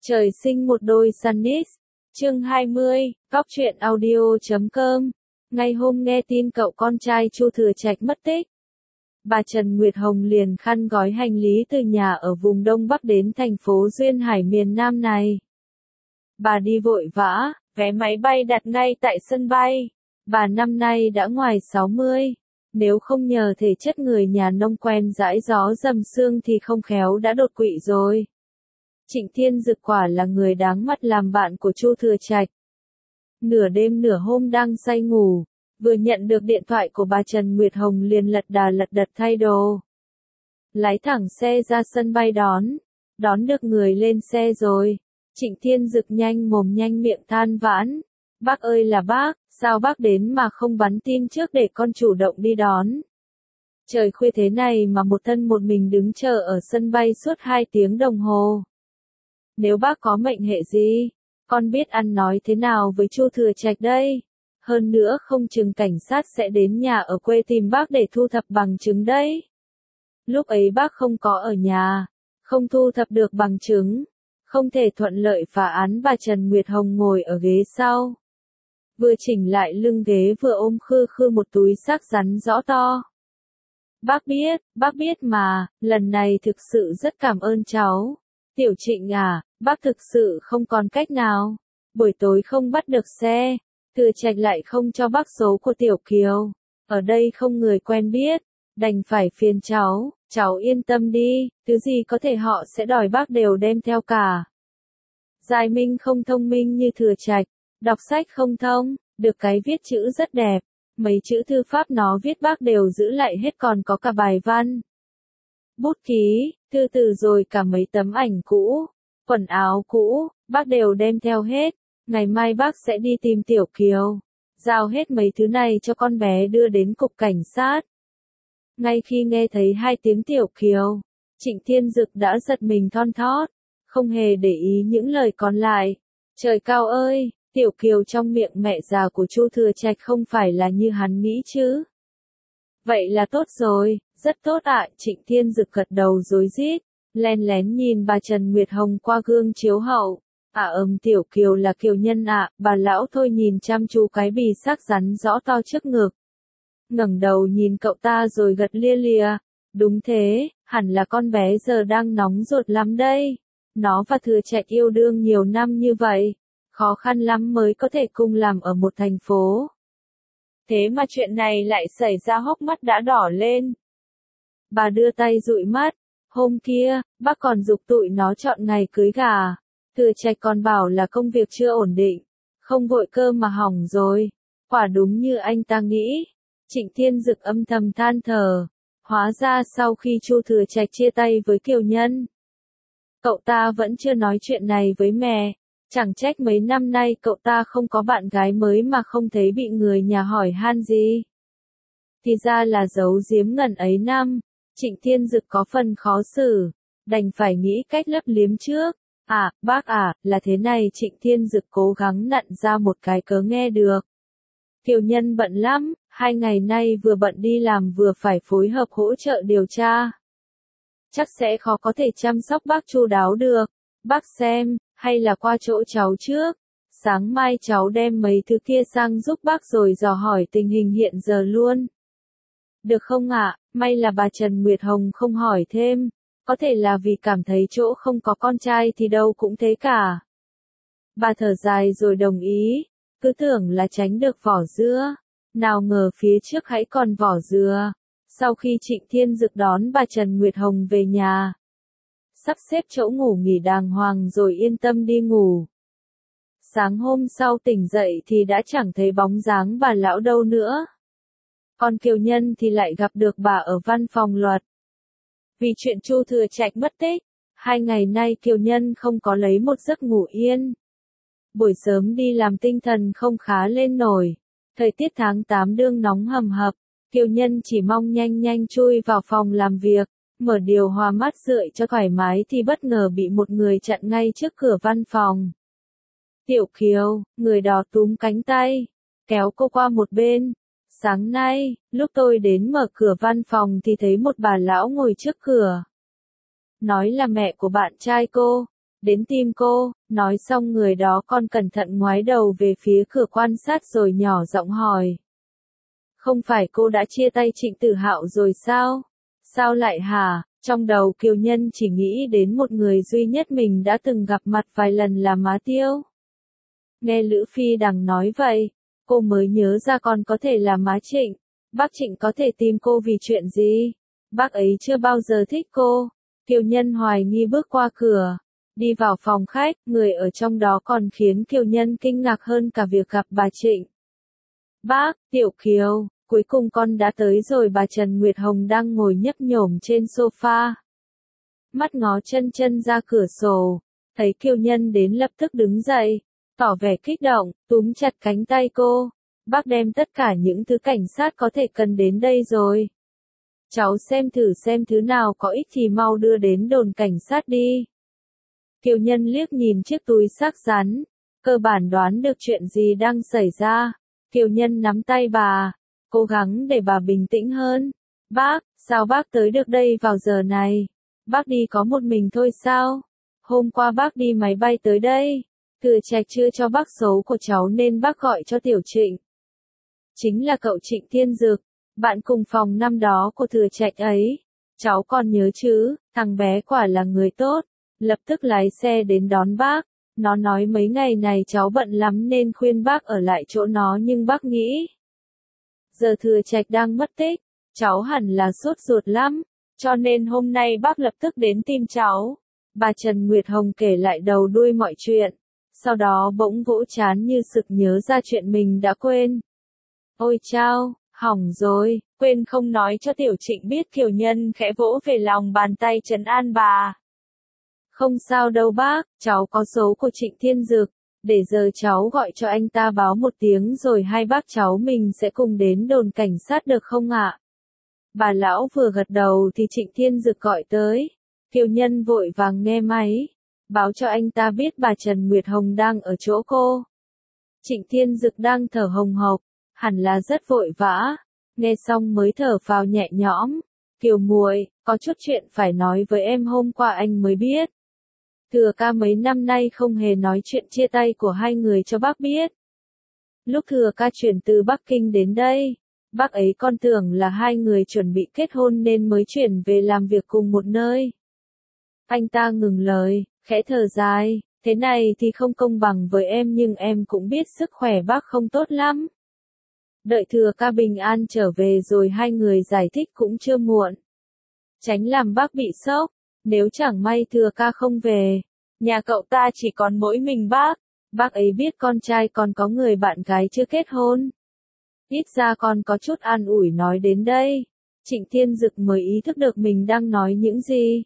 Trời sinh một đôi Sunnis. Chương 20, Góc truyện audio.com. Ngay hôm nghe tin cậu con trai Chu Thừa Trạch mất tích, bà Trần Nguyệt Hồng liền khăn gói hành lý từ nhà ở vùng Đông Bắc đến thành phố Duyên Hải miền Nam này. Bà đi vội vã, vé máy bay đặt ngay tại sân bay. Bà năm nay đã ngoài 60. Nếu không nhờ thể chất người nhà nông quen dãi gió dầm sương thì không khéo đã đột quỵ rồi. Trịnh Thiên Dực quả là người đáng mắt làm bạn của Chu Thừa Trạch. Nửa đêm nửa hôm đang say ngủ, vừa nhận được điện thoại của bà Trần Nguyệt Hồng liền lật đà lật đật thay đồ. Lái thẳng xe ra sân bay đón được người lên xe rồi. Trịnh Thiên Dực nhanh mồm nhanh miệng than vãn. Bác ơi là bác, sao bác đến mà không bắn tin trước để con chủ động đi đón. Trời khuya thế này mà một thân một mình đứng chờ ở sân bay suốt 2 tiếng đồng hồ. Nếu bác có mệnh hệ gì, con biết ăn nói thế nào với Chu Thừa Trạch đây. Hơn nữa không chừng cảnh sát sẽ đến nhà ở quê tìm bác để thu thập bằng chứng đấy. Lúc ấy bác không có ở nhà, không thu thập được bằng chứng, không thể thuận lợi phá án. Bà Trần Nguyệt Hồng ngồi ở ghế sau, vừa chỉnh lại lưng ghế vừa ôm khư khư một túi xác rắn rõ to. Bác biết mà, lần này thực sự rất cảm ơn cháu. Tiểu Trịnh à, bác thực sự không còn cách nào. Buổi tối không bắt được xe, Thừa Trạch lại không cho bác số của Tiểu Kiều. Ở đây không người quen biết, đành phải phiền cháu yên tâm đi, thứ gì có thể họ sẽ đòi bác đều đem theo cả. Giai Minh không thông minh như Thừa Trạch, đọc sách không thông, được cái viết chữ rất đẹp. Mấy chữ thư pháp nó viết bác đều giữ lại hết, còn có cả bài văn. Bút ký, thư từ rồi cả mấy tấm ảnh cũ, quần áo cũ, bác đều đem theo hết. Ngày mai bác sẽ đi tìm Tiểu Kiều, giao hết mấy thứ này cho con bé đưa đến cục cảnh sát. Ngay khi nghe thấy 2 tiếng Tiểu Kiều, Trịnh Thiên Dực đã giật mình thon thót, không hề để ý những lời còn lại. Trời cao ơi, Tiểu Kiều trong miệng mẹ già của Chu Thừa Trạch không phải là như hắn nghĩ chứ. Vậy là tốt rồi, rất tốt ạ. Trịnh Thiên Dực gật đầu rối rít, len lén nhìn bà Trần Nguyệt Hồng qua gương chiếu hậu. Tiểu Kiều là Kiều nhân ạ. Bà lão thôi nhìn chăm chú cái bì xác rắn rõ to trước ngực. Ngẩng đầu nhìn cậu ta rồi gật lia lịa. Đúng thế, hẳn là con bé giờ đang nóng ruột lắm đây. Nó và Thừa Trạch yêu đương nhiều năm như vậy, khó khăn lắm mới có thể cùng làm ở một thành phố. Thế mà chuyện này lại xảy ra, hốc mắt đã đỏ lên. Bà đưa tay dụi mắt. Hôm kia, bác còn giục tụi nó chọn ngày cưới gà. Thừa Trạch còn bảo là công việc chưa ổn định, không vội cơ mà hỏng rồi. Quả đúng như anh ta nghĩ. Trịnh Thiên Dực âm thầm than thở. Hóa ra sau khi Chu Thừa Trạch chia tay với Kiều Nhân, cậu ta vẫn chưa nói chuyện này với mẹ. Chẳng trách mấy năm nay cậu ta không có bạn gái mới mà không thấy bị người nhà hỏi han gì. Thì ra là giấu giếm ngần ấy năm. Trịnh Thiên Dực có phần khó xử, đành phải nghĩ cách lấp liếm trước. Bác là thế này. Trịnh Thiên Dực cố gắng nặn ra một cái cớ nghe được. Kiều Nhân bận lắm, 2 ngày nay vừa bận đi làm vừa phải phối hợp hỗ trợ điều tra. Chắc sẽ khó có thể chăm sóc bác chu đáo được. Bác xem, hay là qua chỗ cháu trước. Sáng mai cháu đem mấy thứ kia sang giúp bác rồi dò hỏi tình hình hiện giờ luôn. Được không ạ? May là bà Trần Nguyệt Hồng không hỏi thêm. Có thể là vì cảm thấy chỗ không có con trai thì đâu cũng thế cả. Bà thở dài rồi đồng ý. Cứ tưởng là tránh được vỏ dưa, nào ngờ phía trước hãy còn vỏ dừa. Sau khi Trịnh Thiên Dực đón bà Trần Nguyệt Hồng về nhà, sắp xếp chỗ ngủ nghỉ đàng hoàng rồi yên tâm đi ngủ. Sáng hôm sau tỉnh dậy thì đã chẳng thấy bóng dáng bà lão đâu nữa. Còn Kiều Nhân thì lại gặp được bà ở văn phòng luật. Vì chuyện Chu Thừa Trạch mất tích, 2 ngày nay Kiều Nhân không có lấy một giấc ngủ yên. Buổi sớm đi làm tinh thần không khá lên nổi. Thời tiết tháng 8 đương nóng hầm hập, Kiều Nhân chỉ mong nhanh chui vào phòng làm việc, mở điều hòa mát rượi cho thoải mái thì bất ngờ bị một người chặn ngay trước cửa văn phòng. Tiểu Kiều, người đó túm cánh tay, kéo cô qua một bên. Sáng nay, lúc tôi đến mở cửa văn phòng thì thấy một bà lão ngồi trước cửa. Nói là mẹ của bạn trai cô. đến tìm cô, nói xong người đó còn cẩn thận ngoái đầu về phía cửa quan sát rồi nhỏ giọng hỏi. Không phải cô đã chia tay Trịnh Tử Hạo rồi sao? Sao lại hả? Trong đầu Kiều Nhân chỉ nghĩ đến một người duy nhất mình đã từng gặp mặt vài lần là Má Tiêu. Nghe Lữ Phi Đằng nói vậy, cô mới nhớ ra còn có thể là Má Trịnh. Bác Trịnh có thể tìm cô vì chuyện gì? Bác ấy chưa bao giờ thích cô. Kiều Nhân hoài nghi bước qua cửa, đi vào phòng khách, người ở trong đó còn khiến Kiều Nhân kinh ngạc hơn cả việc gặp bà Trịnh. Bác, Tiểu Kiều, cuối cùng con đã tới rồi. Bà Trần Nguyệt Hồng đang ngồi nhấp nhổm trên sofa. Mắt ngó chân chân ra cửa sổ, thấy Kiều Nhân đến lập tức đứng dậy, tỏ vẻ kích động, túm chặt cánh tay cô. Bác đem tất cả những thứ cảnh sát có thể cần đến đây rồi. Cháu xem thứ nào có ích thì mau đưa đến đồn cảnh sát đi. Kiều Nhân liếc nhìn chiếc túi xác rắn, cơ bản đoán được chuyện gì đang xảy ra. Kiều Nhân nắm tay bà, cố gắng để bà bình tĩnh hơn. Bác, sao bác tới được đây vào giờ này? Bác đi có một mình thôi sao? Hôm qua bác đi máy bay tới đây. Thừa Trạch chưa cho bác số của cháu nên bác gọi cho Tiểu Trịnh. Chính là cậu Trịnh Thiên Dực, bạn cùng phòng năm đó của Thừa Trạch ấy. Cháu còn nhớ chứ, thằng bé quả là người tốt. Lập tức lái xe đến đón bác. Nó nói mấy ngày này cháu bận lắm nên khuyên bác ở lại chỗ nó nhưng bác nghĩ. Giờ Thừa Trạch đang mất tích, cháu hẳn là sốt ruột lắm, cho nên hôm nay bác lập tức đến tìm cháu. Bà Trần Nguyệt Hồng kể lại đầu đuôi mọi chuyện, sau đó bỗng vỗ trán như sực nhớ ra chuyện mình đã quên. Ôi chao, hỏng rồi, quên không nói cho Tiểu Trịnh biết. Kiều Nhân khẽ vỗ về lòng bàn tay trấn an bà. Không sao đâu bác, cháu có số của Trịnh Thiên Dực, để giờ cháu gọi cho anh ta báo một tiếng rồi hai bác cháu mình sẽ cùng đến đồn cảnh sát được không ạ? Bà lão vừa gật đầu thì Trịnh Thiên Dực gọi tới. Kiều Nhân vội vàng nghe máy, báo cho anh ta biết bà Trần Nguyệt Hồng đang ở chỗ cô. Trịnh Thiên Dực đang thở hồng hộc, hẳn là rất vội vã, nghe xong mới thở phào nhẹ nhõm. Kiều muội, có chút chuyện phải nói với em, hôm qua anh mới biết. Thừa ca mấy năm nay không hề nói chuyện chia tay của hai người cho bác biết. Lúc Thừa ca chuyển từ Bắc Kinh đến đây, bác ấy còn tưởng là hai người chuẩn bị kết hôn nên mới chuyển về làm việc cùng một nơi. Anh ta ngừng lời, khẽ thở dài, thế này thì không công bằng với em nhưng em cũng biết sức khỏe bác không tốt lắm. Đợi Thừa ca bình an trở về rồi hai người giải thích cũng chưa muộn. Tránh làm bác bị sốc. Nếu chẳng may Thừa ca không về, nhà cậu ta chỉ còn mỗi mình bác ấy biết con trai còn có người bạn gái chưa kết hôn. Ít ra còn có chút an ủi. Nói đến đây, Trịnh Thiên Dực mới ý thức được mình đang nói những gì.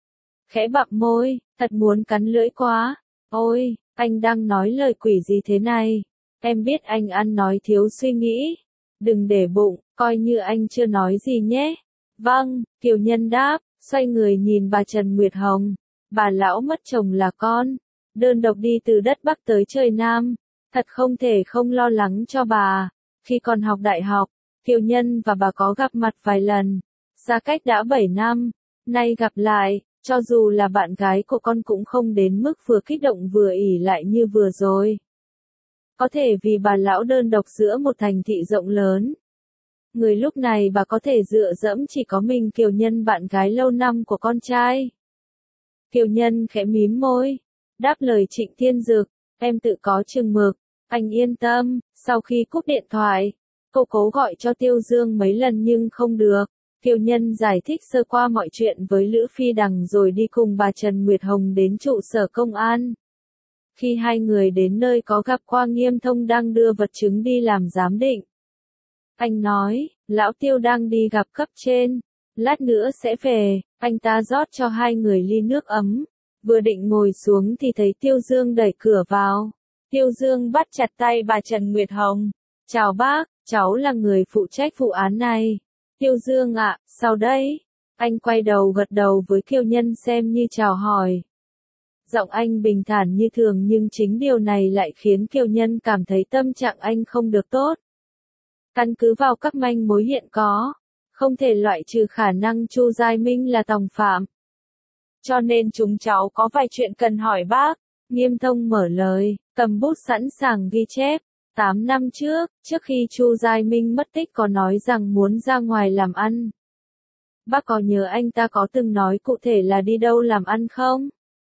Khẽ bặm môi, thật muốn cắn lưỡi quá. Ôi, anh đang nói lời quỷ gì thế này? Em biết anh ăn nói thiếu suy nghĩ. Đừng để bụng, coi như anh chưa nói gì nhé. Vâng, Kiều Nhân đáp, xoay người nhìn bà Trần Nguyệt Hồng. Bà lão mất chồng là con, đơn độc đi từ đất Bắc tới trời Nam. Thật không thể không lo lắng cho bà. Khi còn học đại học, Kiều Nhân và bà có gặp mặt vài lần. Xa cách đã 7 năm, nay gặp lại, cho dù là bạn gái của con cũng không đến mức vừa kích động vừa ỷ lại như vừa rồi. Có thể vì bà lão đơn độc giữa một thành thị rộng lớn. Người lúc này bà có thể dựa dẫm chỉ có mình Kiều Nhân, bạn gái lâu năm của con trai. Kiều Nhân khẽ mím môi, đáp lời Trịnh Thiên Dực, em tự có chừng mực, anh yên tâm. Sau khi cúp điện thoại, cô cố gọi cho Tiêu Dương mấy lần nhưng không được. Kiều Nhân giải thích sơ qua mọi chuyện với Lữ Phi Đằng rồi đi cùng bà Trần Nguyệt Hồng đến trụ sở công an. Khi hai người đến nơi có gặp qua Nghiêm Thông đang đưa vật chứng đi làm giám định. Anh nói, lão Tiêu đang đi gặp cấp trên, lát nữa sẽ về. Anh ta rót cho hai người ly nước ấm, vừa định ngồi xuống thì thấy Tiêu Dương đẩy cửa vào. Tiêu Dương bắt chặt tay bà Trần Nguyệt Hồng. Chào bác, cháu là người phụ trách vụ án này. Tiêu Dương ạ, sao đấy? Anh quay đầu gật đầu với Kiều Nhân xem như chào hỏi. Giọng anh bình thản như thường nhưng chính điều này lại khiến Kiều Nhân cảm thấy tâm trạng anh không được tốt. Căn cứ vào các manh mối hiện có, không thể loại trừ khả năng Chu Giai Minh là tòng phạm. cho nên chúng cháu có vài chuyện cần hỏi bác. Nghiêm Thông mở lời, cầm bút sẵn sàng ghi chép. 8 năm trước khi Chu Giai Minh mất tích có nói rằng muốn ra ngoài làm ăn. Bác có nhớ anh ta có từng nói cụ thể là đi đâu làm ăn không?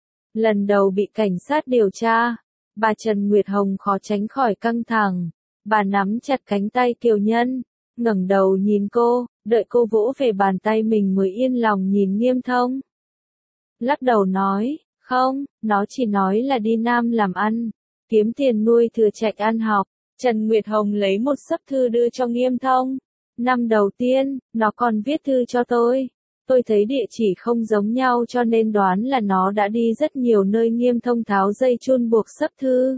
Lần đầu bị cảnh sát điều tra, bà Trần Nguyệt Hồng khó tránh khỏi căng thẳng. Bà nắm chặt cánh tay Kiều Nhân, ngẩng đầu nhìn cô, đợi cô vỗ về bàn tay mình mới yên lòng nhìn Nghiêm Thông. Lắc đầu nói, không, nó chỉ nói là đi Nam làm ăn, kiếm tiền nuôi Thừa Trạch ăn học. Trần Nguyệt Hồng lấy một xấp thư đưa cho Nghiêm Thông. Năm đầu tiên, nó còn viết thư cho tôi. Tôi thấy địa chỉ không giống nhau cho nên đoán là nó đã đi rất nhiều nơi. Nghiêm Thông tháo dây chun buộc xấp thư.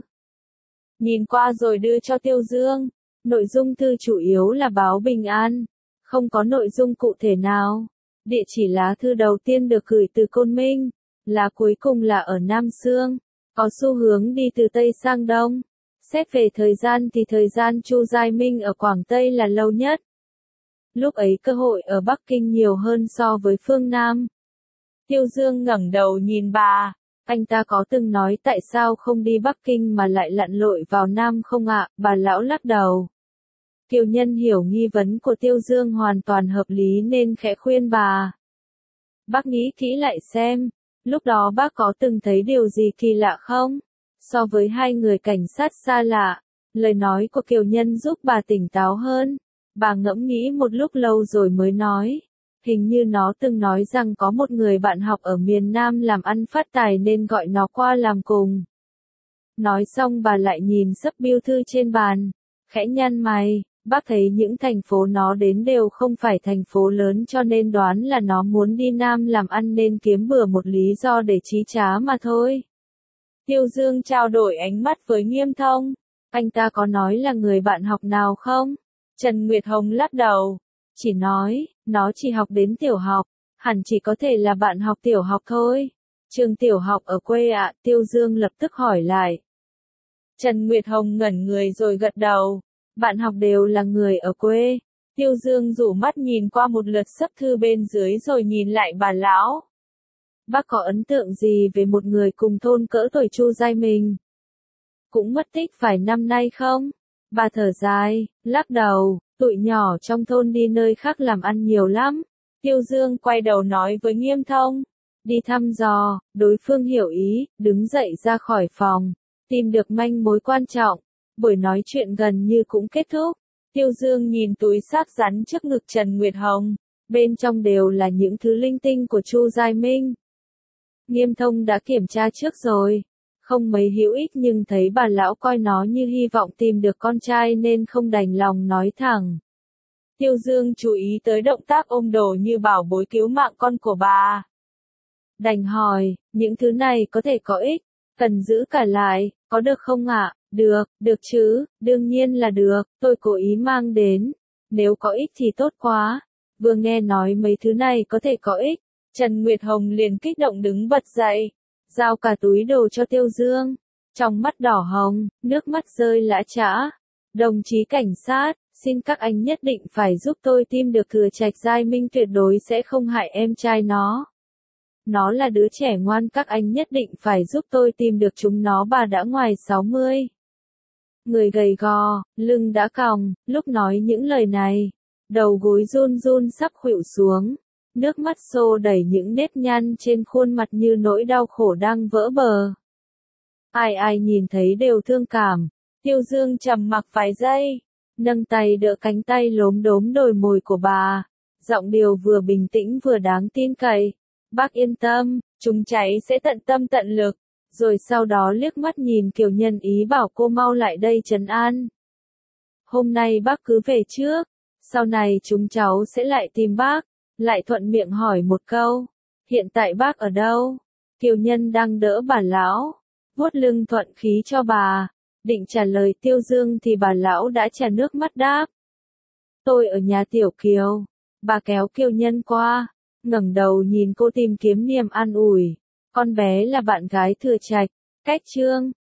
Nhìn qua rồi đưa cho Tiêu Dương. Nội dung thư chủ yếu là báo bình an, không có nội dung cụ thể nào. Địa chỉ lá thư đầu tiên được gửi từ Côn Minh, lá cuối cùng là ở Nam Xương, có xu hướng đi từ Tây sang Đông. Xét về thời gian thì thời gian Chu Giai Minh ở Quảng Tây là lâu nhất. Lúc ấy cơ hội ở Bắc Kinh nhiều hơn so với phương Nam. Tiêu Dương ngẩng đầu nhìn bà. Anh ta có từng nói tại sao không đi Bắc Kinh mà lại lặn lội vào Nam không ạ? Bà lão lắc đầu. Kiều Nhân hiểu nghi vấn của Tiêu Dương hoàn toàn hợp lý nên khẽ khuyên bà. Bác nghĩ kỹ lại xem, lúc đó bác có từng thấy điều gì kỳ lạ không? So với hai người cảnh sát xa lạ, lời nói của Kiều Nhân giúp bà tỉnh táo hơn. Bà ngẫm nghĩ một lúc lâu rồi mới nói. Hình như nó từng nói rằng có một người bạn học ở miền Nam làm ăn phát tài nên gọi nó qua làm cùng. Nói xong bà lại nhìn xấp bưu thư trên bàn, khẽ nhăn mày. Bác thấy những thành phố nó đến đều không phải thành phố lớn cho nên đoán là nó muốn đi Nam làm ăn nên kiếm bừa một lý do để chí trá mà thôi. Tiêu Dương trao đổi ánh mắt với Nghiêm Thông. Anh ta có nói là người bạn học nào không? Trần Nguyệt Hồng lắc đầu. Chỉ nói, nó chỉ học đến tiểu học, hẳn chỉ có thể là bạn học tiểu học thôi. Trường tiểu học ở quê ạ? Tiêu Dương lập tức hỏi lại. Trần Nguyệt Hồng ngẩn người rồi gật đầu. Bạn học đều là người ở quê. Tiêu Dương rủ mắt nhìn qua một lượt xấp thư bên dưới rồi nhìn lại bà lão. Bác có ấn tượng gì về một người cùng thôn cỡ tuổi Chu Giai Minh? Cũng mất tích vài năm nay không? Bà thở dài, lắc đầu, tụi nhỏ trong thôn đi nơi khác làm ăn nhiều lắm. Tiêu Dương quay đầu nói với Nghiêm Thông. Đi thăm dò, đối phương hiểu ý, đứng dậy ra khỏi phòng. Tìm được manh mối quan trọng. Buổi nói chuyện gần như cũng kết thúc. Tiêu Dương nhìn túi xác rắn trước ngực Trần Nguyệt Hồng. Bên trong đều là những thứ linh tinh của Chu Giai Minh. Nghiêm Thông đã kiểm tra trước rồi. Không mấy hữu ích nhưng thấy bà lão coi nó như hy vọng tìm được con trai nên không đành lòng nói thẳng. Tiêu Dương chú ý tới động tác ôm đồ như bảo bối cứu mạng con của bà. Đành hỏi, những thứ này có thể có ích, cần giữ cả lại, có được không ạ? Được chứ, đương nhiên là được, tôi cố ý mang đến. Nếu có ích thì tốt quá. Vừa nghe nói mấy thứ này có thể có ích, Trần Nguyệt Hồng liền kích động đứng bật dậy, giao cả túi đồ cho Tiêu Dương. Trong mắt đỏ hồng, nước mắt rơi lã chã. Đồng chí cảnh sát, xin các anh nhất định phải giúp tôi tìm được Thừa Trạch Giai Minh, tuyệt đối sẽ không hại em trai nó. Nó là đứa trẻ ngoan, các anh nhất định phải giúp tôi tìm được chúng nó. Bà đã ngoài 60. Người gầy gò, lưng đã còng, lúc nói những lời này, đầu gối run run sắp khuỵu xuống. Nước mắt xô đẩy những nếp nhăn trên khuôn mặt như nỗi đau khổ đang vỡ bờ. Ai nhìn thấy đều thương cảm. Tiêu Dương trầm mặc vài giây, nâng tay đỡ cánh tay lốm đốm đồi mồi của bà. Giọng điệu vừa bình tĩnh vừa đáng tin cậy. Bác yên tâm, chúng cháy sẽ tận tâm tận lực. Rồi sau đó liếc mắt nhìn Kiều Nhân ý bảo cô mau lại đây trấn an. Hôm nay bác cứ về trước, sau này chúng cháu sẽ lại tìm bác. Lại thuận miệng hỏi một câu, hiện tại bác ở đâu? Kiều Nhân đang đỡ bà lão, vuốt lưng thuận khí cho bà. Định trả lời Tiêu Dương thì bà lão đã trà nước mắt đáp. Tôi ở nhà Tiểu Kiều. Bà kéo Kiều Nhân qua, ngẩng đầu nhìn cô tìm kiếm niềm an ủi. Con bé là bạn gái Thừa Trạch, cách Trương,